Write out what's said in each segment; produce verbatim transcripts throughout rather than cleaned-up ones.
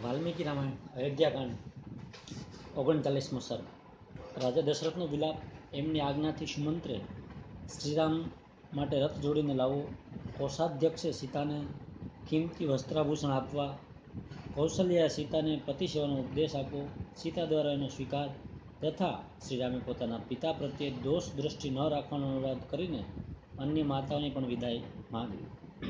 વાલ્મીકી રામાયણ અયોધ્યાકાંડ ઓગણચાલીસમો સર્ગ. રાજા દશરથનો વિલાપ. એમની આજ્ઞાથી સુમંત્રે શ્રીરામ માટે રથ જોડીને લાવવો. કોષાધ્યક્ષે સીતાને કિંમતી વસ્ત્રાભૂષણ આપવા. કૌશલ્યાએ સીતાને પતિ સેવાનો ઉપદેશ આપવો. સીતા દ્વારા એનો સ્વીકાર તથા શ્રીરામે પોતાના પિતા પ્રત્યે દોષ દ્રષ્ટિ ન રાખવાનો અનુરોધ કરીને અન્ય માતાઓની પણ વિદાય માંગી.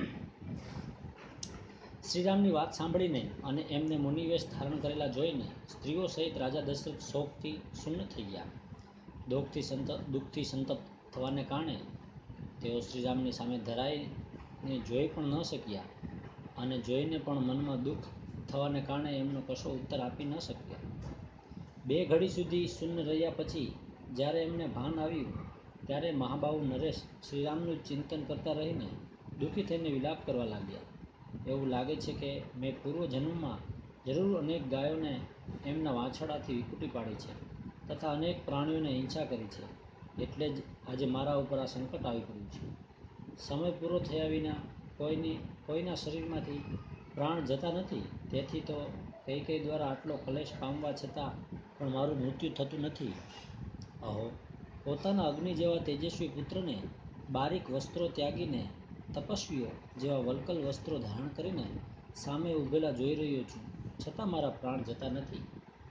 શ્રીરામની વાત સાંભળીને અને એમને મુનિવેશ ધારણ કરેલા જોઈને સ્ત્રીઓ સહિત રાજા દશરથ શોકથી સુન્ન થઈ ગયા. દુઃખથી સંત દુઃખથી સંતપ્ત થવાને કારણે તેઓ શ્રીરામની સામે ધરાઈને જોઈ પણ ન શક્યા અને જોઈને પણ મનમાં દુઃખ થવાને કારણે એમનો કશો ઉત્તર આપી ન શક્યા. બે ઘડી સુધી શૂન્ય રહ્યા પછી જ્યારે એમને ભાન આવ્યું ત્યારે મહાબાહુ નરેશ શ્રીરામનું ચિંતન કરતા રહીને દુઃખી થઈને વિલાપ કરવા લાગ્યા. એવું લાગે છે કે મેં પૂર્વ જન્મમાં જરૂર અનેક ગાયોને એમના વાછરડાથી વિકૂટી પાડી છે તથા અનેક પ્રાણીઓને હિંસા કરી છે, એટલે જ આજે મારા ઉપર આ સંકટ આવી પડ્યું છે. સમય પૂરો થયા વિના કોઈની કોઈના શરીરમાંથી પ્રાણ જતા નથી, તેથી તો કૈકેયી દ્વારા આટલો ક્લેશ પામવા છતાં પણ મારું મૃત્યુ થતું નથી. અહો, પોતાના અગ્નિ જેવા તેજસ્વી પુત્રને બારીક વસ્ત્રો ત્યાગીને તપસ્વીઓ જેવા વલ્કલ વસ્ત્રો ધારણ કરીને સામે ઊભેલા જોઈ રહ્યો છું, છતાં મારા પ્રાણ જતા નથી.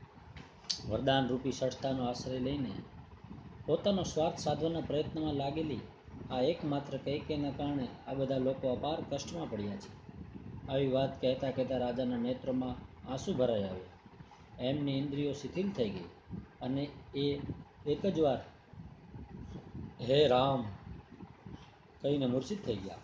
વરદાન રૂપી ષષ્ઠાનો આશ્રય લઈને પોતાનો સ્વાર્થ સાધવાના પ્રયત્નમાં લાગેલી આ એકમાત્ર કૈકેયીના કારણે આ બધા લોકો અપાર કષ્ટમાં પડ્યા છે. આવી વાત કહેતા કહેતા રાજાના નેત્રોમાં આંસુ ભરાઈ આવ્યા. એમની ઇન્દ્રિયો શિથિલ થઈ ગઈ અને એ એક જ વાર હે રામ કહીને મૂર્છિત થઈ ગયા.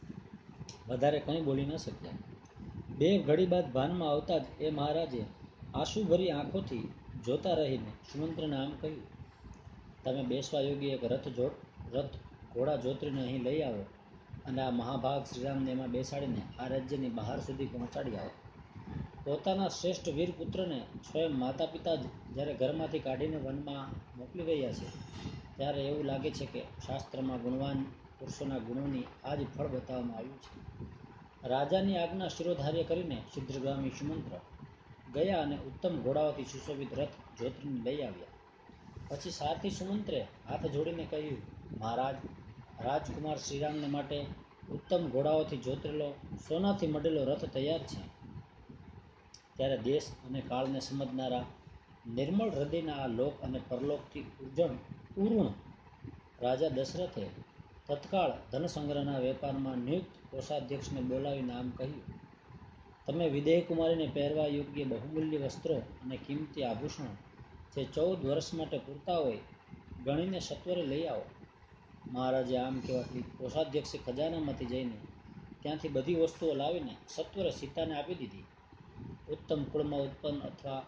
વધારે કંઈ બોલી ન શક્યા. બે ઘડી બાદ ભાનમાં આવતા જ એ મહારાજે આંસુભરી આંખોથી જોતા રહીને સુમંત્રને આમ કહ્યું, તમે બેસવા યોગ્ય એક રથ જો રથ ઘોડા જોતરીને અહીં લઈ આવો અને આ મહાભાગ શ્રીરામને એમાં બેસાડીને આ રાજ્યની બહાર સુધી પહોંચાડી આવો. પોતાના શ્રેષ્ઠ વીર પુત્રને સ્વયં માતા પિતા જ જ્યારે ઘરમાંથી કાઢીને વનમાં મોકલી રહ્યા છે, ત્યારે એવું લાગે છે કે શાસ્ત્રમાં ગુણવાન પુરુષોના ગુણોની આ જ ફળ બતાવવામાં આવ્યું છે. રાજાની આજ્ઞા શિરોધાર્ય કરીને સિદ્ધગામી સુમંત્ર ગયા અને ઉત્તમ ઘોડાઓથી સુશોભિત રથ જોતરીને લઈ આવ્યા. પછી સારથી સુમંત્રે હાથ જોડીને કહ્યું, મહારાજ, રાજકુમાર શ્રીરામને માટે ઉત્તમ ઘોડાઓથી જોતરેલો સોનાથી મઢેલો રથ તૈયાર છે. ત્યારે દેશ અને કાળને સમજનારા નિર્મળ હૃદયના આ લોક અને પરલોકથી ઉજણ ઉરુણ રાજા દશરથે તત્કાળ ધનસંગ્રહના વેપારમાં નિયુક્ત કોષાધ્યક્ષને બોલાવીને આમ કહ્યું, તમે વિદેહ કુમારીને પહેરવા યોગ્ય બહુમૂલ્ય વસ્ત્રો અને કિંમતી આભૂષણો જે ચૌદ વર્ષ માટે પૂરતા હોય ગણીને સત્વરે લઈ આવો. મહારાજે આમ કહેવાથી કોષાધ્યક્ષે ખજાનામાંથી જઈને ત્યાંથી બધી વસ્તુઓ લાવીને સત્વરે સીતાને આપી દીધી. ઉત્તમ કુળમાં ઉત્પન્ન અથવા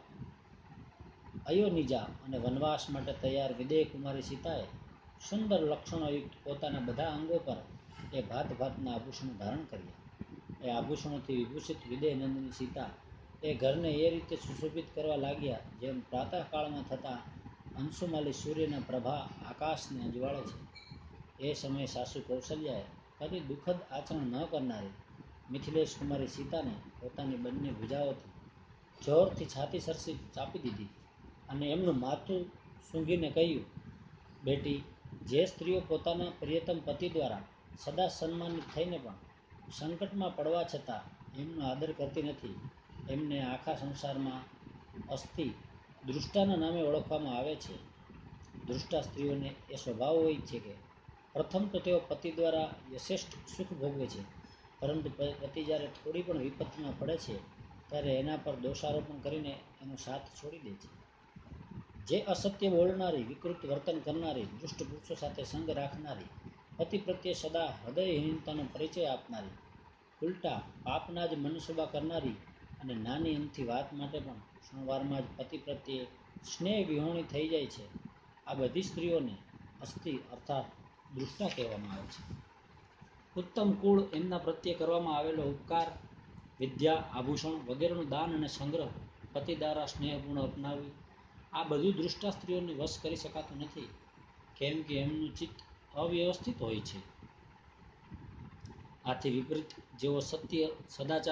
અયોનિજા અને વનવાસ માટે તૈયાર વિદેહ કુમારી સીતાએ સુંદર લક્ષણોયુક્ત પોતાના બધા અંગો પર એ ભાત ભાતના આભૂષણો ધારણ કર્યા. એ આભૂષણોથી વિભૂષિત વિદેહ નંદિની સીતા એ ઘરને એ રીતે સુશોભિત કરવા લાગ્યા જેમ પ્રાતઃકાળમાં થતા અંશુમાલી સૂર્યના પ્રભા આકાશને અજવાળે છે. એ સમયે સાસુ કૌશલ્યાએ કદી દુઃખદ આચરણ ન કરનારી મિથિલેશ કુમારી સીતાને પોતાની બંને ભુજાઓથી જોરથી છાતી સરસી ચાપી દીધી અને એમનું માથું સૂંઘીને કહ્યું, બેટી, જે સ્ત્રીઓ પોતાના પ્રિયતમ પતિ દ્વારા સદા સન્માનિત થઈને પણ સંકટમાં પડવા છતાં એમનો આદર કરતી નથી, એમને આખા સંસારમાં અસ્થિ દૃષ્ટાના નામે ઓળખવામાં આવે છે. દૃષ્ટા સ્ત્રીઓને એ સ્વભાવ હોય છે કે પ્રથમ તો તેઓ પતિ દ્વારા યથેષ્ટ સુખ ભોગવે છે, પરંતુ પતિ જ્યારે થોડી પણ વિપત્તિમાં પડે છે ત્યારે એના પર દોષારોપણ કરીને એનો સાથ છોડી દે છે. જે અસત્ય બોલનારી, વિકૃત વર્તન કરનારી, દુષ્ટ પુરુષો સાથે સંગ રાખનારી, પતિ પ્રત્યે સદા હૃદયહીનતાનો પરિચય આપનારી, ઉલટા પાપના જ મનસુબા કરનારી અને નાની અમથી વાત માટે પણ ક્ષણવારમાં જ પતિ પ્રત્યે સ્નેહ વિહોણી થઈ જાય છે, આ બધી સ્ત્રીઓને અસ્થિ અર્થાત દૃષ્ટા કહેવામાં આવે છે. ઉત્તમ કુળ, એમના પ્રત્યે કરવામાં આવેલો ઉપકાર, વિદ્યા, આભૂષણ વગેરેનું દાન અને સંગ્રહ પતિ દ્વારા સ્નેહપૂર્ણ અપનાવી, આ બધું દૃષ્ટા સ્ત્રીઓને વશ કરી શકાતું નથી, કેમ કે એમનું ચિત્ત અવ્યવસ્થિત હોય છે. આથી વિપરીત જેઓ સત્ય, સદાચાર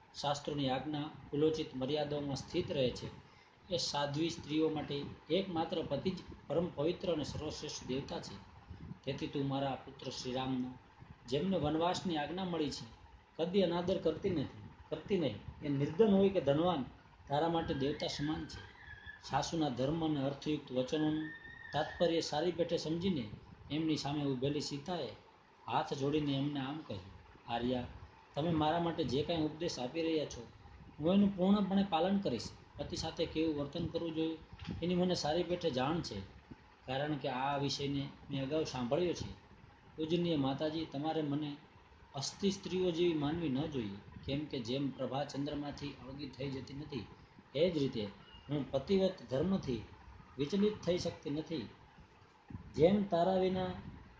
શાસ્ત્રોની આજ્ઞા ઉલ્લોચિત મર્યાદાઓમાં સ્થિત રહે છે, એ સાધ્વી સ્ત્રીઓ માટે એકમાત્ર પતિ જ પરમ પવિત્ર અને સર્વશ્રેષ્ઠ દેવતા છે. તેથી તું મારા પુત્ર શ્રીરામનો, જેમને વનવાસની આજ્ઞા મળી છે, કદી અનાદર કરતી નથી કરતી નહીં. એ નિર્ધન હોય કે ધનવાન, તારા માટે દેવતા સમાન છે. સાસુના ધર્મ અને અર્થયુક્ત વચનોનું તાત્પર્ય સારી પેઠે સમજીને એમની સામે ઊભેલી સીતાએ હાથ જોડીને એમને આમ કહ્યું, આર્યા, તમે મારા માટે જે કાંઈ ઉપદેશ આપી રહ્યા છો, હું એનું પૂર્ણપણે પાલન કરીશ. પતિ સાથે કેવું વર્તન કરવું જોઈએ એની મને સારી પેઠે જાણ છે, કારણ કે આ વિષયને મેં અગાઉ સાંભળ્યો છે. પૂજનીય માતાજી, તમારે મને અસ્થિ સ્ત્રીઓ જેવી માનવી ન જોઈએ. કેમ કે જેમ પ્રભા ચંદ્રમાંથી અળગી થઈ જતી નથી, એ જ રીતે હું પતિવ્રત ધર્મથી વિચલિત થઈ શકતી નથી. જેમ તારા વિના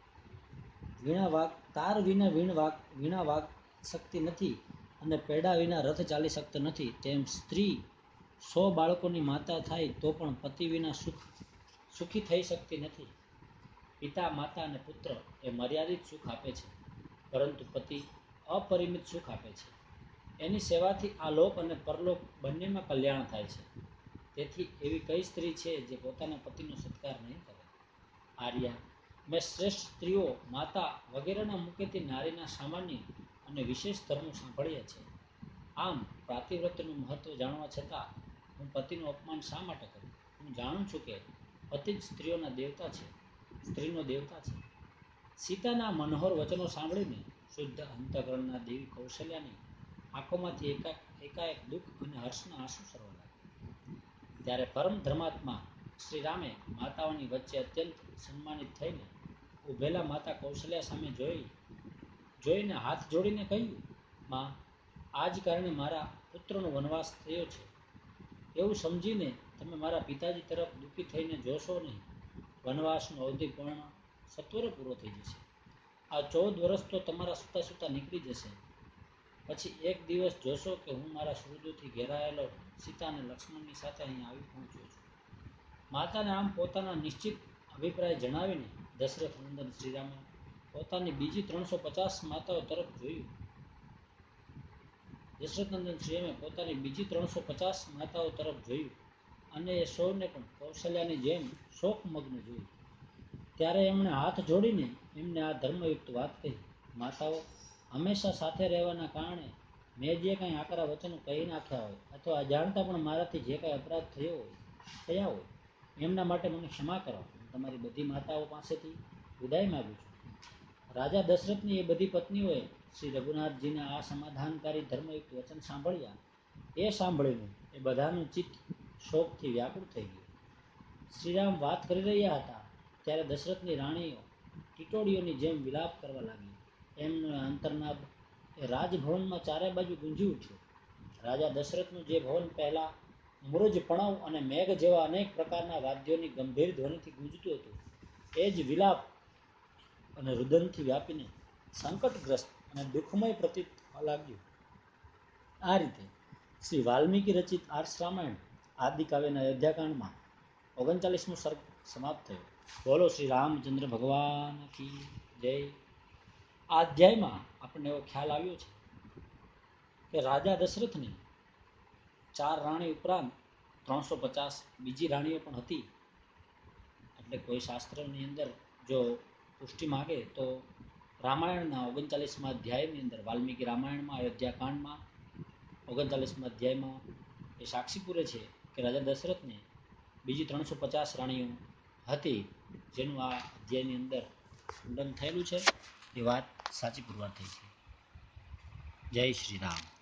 વીણા વાગ તાર વિના વીણ વાગ વીણા વાગ શકતી નથી અને પેડા વિના રથ ચાલી શકતો નથી, તેમ સ્ત્રી સો બાળકોની માતા થાય તો પણ પતિ વિના સુખ સુખી થઈ શકતી નથી. પિતા, માતા અને પુત્ર એ મર્યાદિત સુખ આપે છે, પરંતુ પતિ અપરિમિત સુખ આપે છે. એની સેવાથી આ લોક અને પરલોક બંનેમાં કલ્યાણ થાય છે. તેથી એવી કઈ સ્ત્રી છે જે પોતાના પતિનો સત્કાર નહીં કરે? આર્યા, મેં શ્રેષ્ઠ સ્ત્રીઓ, માતા વગેરેના મુખેથી નારીના સામાન્ય અને વિશેષ ધર્મો સાંભળ્યા છે. આમ પાતિવ્રત્યનું મહત્વ જાણવા છતાં હું પતિનું અપમાન શા માટે કરું? હું જાણું છું કે પતિ જ સ્ત્રીઓના દેવતા છે, સ્ત્રીનો દેવતા છે. સીતાના મનોહર વચનો સાંભળીને શુદ્ધ અંતઃકરણના દેવી કૌશલ્યાની આંખોમાંથી એકા એકાએક દુઃખ અને હર્ષના આંસુ સરવા લાગ્યા. ત્યારે પરમ ધર્માત્મા શ્રી રામે માતાઓની વચ્ચે અત્યંત સન્માનિત થઈને ઉભેલા માતા કૌશલ્યા સામે જોઈ જોઈને હાથ જોડીને કહ્યું, માં, આ જ કારણે મારા પુત્રનો વનવાસ થયો છે. એવું સમજીને તમે મારા પિતાજી તરફ દુઃખી થઈને જોશો નહીં. વનવાસનો અવધિ પૂર્ણ સત્વરે પૂરો થઈ જશે. આ ચૌદ વર્ષ તો તમારા સૂતા સૂતા નીકળી જશે. પછી એક દિવસ જોશો કે હું મારા સુહૃદોથી ઘેરાયેલો સીતા અને લક્ષ્મણની સાથે અહીં આવી પહોંચ્યો છું. માતાને આમ પોતાના નિશ્ચિત અભિપ્રાય જણાવીને દશરથ નંદન શ્રીરામે પોતાની બીજી ત્રણસો પચાસ માતાઓ તરફ જોયું. દશરથ નંદન શ્રીરામે પોતાની બીજી ત્રણસો પચાસ માતાઓ તરફ જોયું અને એ સૌને પણ કૌશલ્યાની જેમ શોકમગ્ન જોઈ. ત્યારે એમણે હાથ જોડીને એમને આ ધર્મયુક્ત વાત કહી, માતાઓ, હંમેશા સાથે રહેવાના કારણે મેં જે કાંઈ આકરા વચનો કહી નાખ્યા હોય અથવા અજાણતા પણ મારાથી જે કાંઈ અપરાધ થયો હોય થયા હોય એમના માટે મને ક્ષમા કરો. હું તમારી બધી માતાઓ પાસેથી વિદાય માગું છું. રાજા દશરથની એ બધી પત્નીઓએ શ્રી રઘુનાથજીના આ સમાધાનકારી ધર્મયુક્ત વચન સાંભળ્યા. એ સાંભળીને એ બધાનું ચિત્ત શોકથી વ્યાકુળ થઈ ગયું. શ્રીરામ વાત કરી રહ્યા હતા ત્યારે દશરથની રાણીઓ ટીટોડીઓની જેમ વિલાપ કરવા લાગી. એમનો અંતરનાદ એ રાજભવનમાં ચારે બાજુ ગુંજી ઉઠ્યો. રાજા દશરથનું જે ભવન પહેલા મૃજ, પણવ અને મેઘ જેવા અનેક પ્રકારના વાદ્યોની ગંભીર ધ્વનિથી ગુંજતું હતું, એ જ વિલાપ અને રુદનથી વ્યાપીને સંકટગ્રસ્ત અને દુઃખમય પ્રતીત થવા લાગ્યું. આ રીતે શ્રી વાલ્મીકી રચિત આર્ષ રામાયણ આદિકાવ્યના અયોધ્યાકાંડમાં ઓગણચાલીસમો સર્ગ સમાપ્ત થયો. બોલો શ્રી રામચંદ્ર ભગવાન કી જય. આ અધ્યાયમાં આપણને એવો ખ્યાલ આવ્યો છે કે રાજા દશરથની ચાર રાણી ઉપરાંત ત્રણસો પચાસ બીજી રાણીઓ પણ હતી. એટલે કોઈ શાસ્ત્રની અંદર જો પુષ્ટિ માગે તો રામાયણના ઓગણચાલીસમાં અધ્યાયની અંદર વાલ્મીકી રામાયણમાં અયોધ્યાકાંડમાં ઓગણચાલીસમાં અધ્યાયમાં એ સાક્ષી પૂરે છે કે રાજા દશરથને બીજી ત્રણસો પચાસ રાણીઓ હતી, જેનું આ અધ્યાયની અંદર ખંડન થયેલું છે. એ વાત સાચી પુરવાર થઈ છે. જય શ્રી રામ.